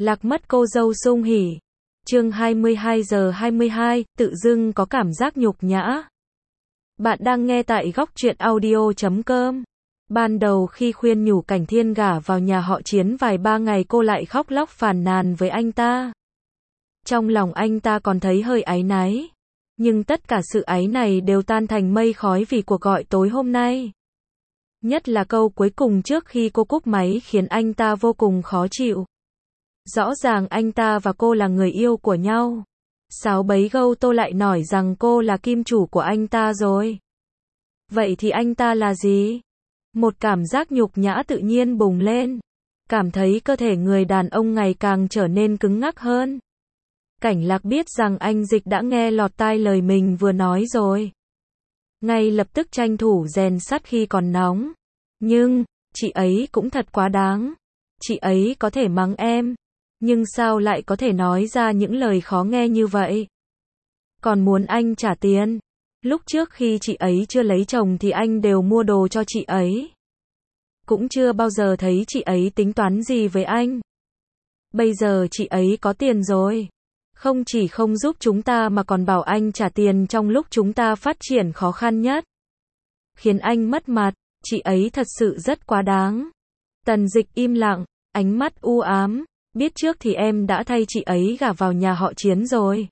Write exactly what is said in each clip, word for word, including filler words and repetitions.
Lạc mất cô dâu sung hỉ. Chương hai mươi hai giờ hai mươi hai, tự dưng có cảm giác nhục nhã. Bạn đang nghe tại góc truyện audio chấm com. Ban đầu khi khuyên nhủ Cảnh Thiên gả vào nhà họ Chiến vài ba ngày cô lại khóc lóc phàn nàn với anh ta. Trong lòng anh ta còn thấy hơi áy náy. Nhưng tất cả sự áy này đều tan thành mây khói vì cuộc gọi tối hôm nay. Nhất là câu cuối cùng trước khi cô cúp máy khiến anh ta vô cùng khó chịu. Rõ ràng anh ta và cô là người yêu của nhau. Sao bấy gâu tô lại nói rằng cô là kim chủ của anh ta rồi. Vậy thì anh ta là gì? Một cảm giác nhục nhã tự nhiên bùng lên. Cảm thấy cơ thể người đàn ông ngày càng trở nên cứng ngắc hơn. Cảnh Lạc biết rằng anh Dịch đã nghe lọt tai lời mình vừa nói rồi. Ngay lập tức tranh thủ rèn sắt khi còn nóng. Nhưng, chị ấy cũng thật quá đáng. Chị ấy có thể mắng em. Nhưng sao lại có thể nói ra những lời khó nghe như vậy? Còn muốn anh trả tiền. Lúc trước khi chị ấy chưa lấy chồng thì anh đều mua đồ cho chị ấy. Cũng chưa bao giờ thấy chị ấy tính toán gì với anh. Bây giờ chị ấy có tiền rồi. Không chỉ không giúp chúng ta mà còn bảo anh trả tiền trong lúc chúng ta phát triển khó khăn nhất. Khiến anh mất mặt, chị ấy thật sự rất quá đáng. Tần Dịch im lặng, ánh mắt u ám. Biết trước thì em đã thay chị ấy gả vào nhà họ Chiến rồi.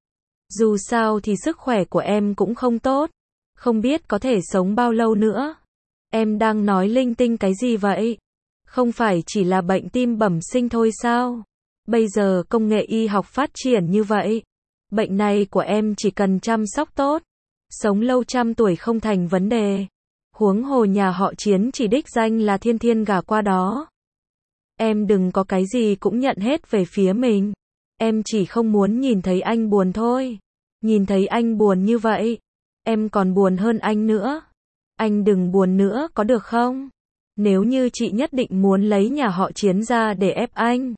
Dù sao thì sức khỏe của em cũng không tốt. Không biết có thể sống bao lâu nữa. Em đang nói linh tinh cái gì vậy? Không phải chỉ là bệnh tim bẩm sinh thôi sao? Bây giờ công nghệ y học phát triển như vậy. Bệnh này của em chỉ cần chăm sóc tốt. Sống lâu trăm tuổi không thành vấn đề. Huống hồ nhà họ Chiến chỉ đích danh là Thiên Thiên gả qua đó. Em đừng có cái gì cũng nhận hết về phía mình. Em chỉ không muốn nhìn thấy anh buồn thôi. Nhìn thấy anh buồn như vậy, em còn buồn hơn anh nữa. Anh đừng buồn nữa có được không? Nếu như chị nhất định muốn lấy nhà họ Chiến ra để ép anh,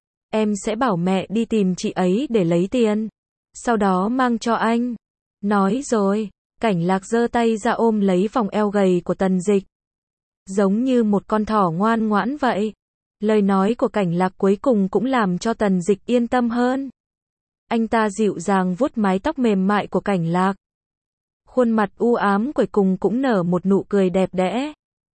em sẽ bảo mẹ đi tìm chị ấy để lấy tiền. Sau đó mang cho anh. Nói rồi, Cảnh Lạc giơ tay ra ôm lấy vòng eo gầy của Tần Dịch. Giống như một con thỏ ngoan ngoãn vậy. Lời nói của Cảnh Lạc cuối cùng cũng làm cho Tần Dịch yên tâm hơn. Anh ta dịu dàng vuốt mái tóc mềm mại của Cảnh Lạc. Khuôn mặt u ám cuối cùng cũng nở một nụ cười đẹp đẽ.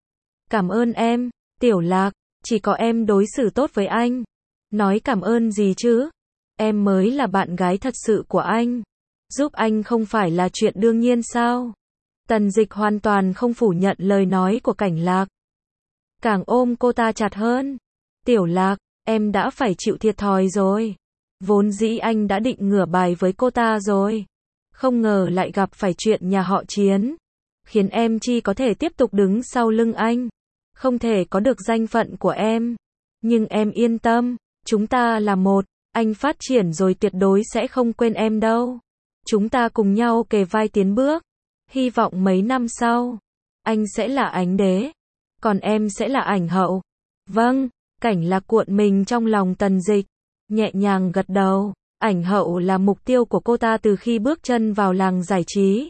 Cảm ơn em, Tiểu Lạc, chỉ có em đối xử tốt với anh. Nói cảm ơn gì chứ? Em mới là bạn gái thật sự của anh. Giúp anh không phải là chuyện đương nhiên sao? Tần Dịch hoàn toàn không phủ nhận lời nói của Cảnh Lạc. Càng ôm cô ta chặt hơn. Tiểu Lạc, em đã phải chịu thiệt thòi rồi. Vốn dĩ anh đã định ngửa bài với cô ta rồi. Không ngờ lại gặp phải chuyện nhà họ Chiến. Khiến em chỉ có thể tiếp tục đứng sau lưng anh. Không thể có được danh phận của em. Nhưng em yên tâm, chúng ta là một. Anh phát triển rồi tuyệt đối sẽ không quên em đâu. Chúng ta cùng nhau kề vai tiến bước. Hy vọng mấy năm sau, anh sẽ là ánh đế. Còn em sẽ là ảnh hậu. Vâng. Cảnh Lạc cuộn mình trong lòng Tần Dịch. Nhẹ nhàng gật đầu. Ảnh hậu là mục tiêu của cô ta từ khi bước chân vào làng giải trí.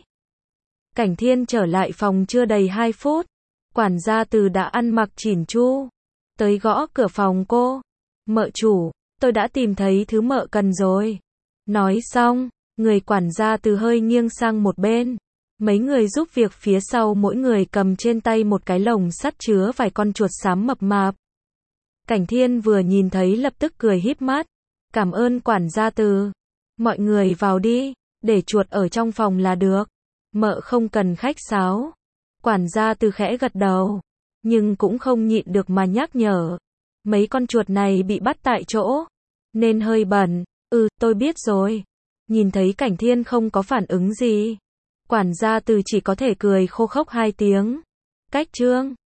Cảnh Thiên trở lại phòng chưa đầy hai phút. Quản gia Từ đã ăn mặc chỉn chu. Tới gõ cửa phòng cô. Mợ chủ, tôi đã tìm thấy thứ mợ cần rồi. Nói xong, người quản gia Từ hơi nghiêng sang một bên. Mấy người giúp việc phía sau mỗi người cầm trên tay một cái lồng sắt chứa vài con chuột xám mập mạp. Cảnh Thiên vừa nhìn thấy lập tức cười híp mắt. Cảm ơn quản gia Từ. Mọi người vào đi, để chuột ở trong phòng là được. Mợ không cần khách sáo. Quản gia Từ khẽ gật đầu. Nhưng cũng không nhịn được mà nhắc nhở. Mấy con chuột này bị bắt tại chỗ. Nên hơi bẩn. Ừ, tôi biết rồi. Nhìn thấy Cảnh Thiên không có phản ứng gì. Quản gia Từ chỉ có thể cười khô khốc hai tiếng. Cách chương.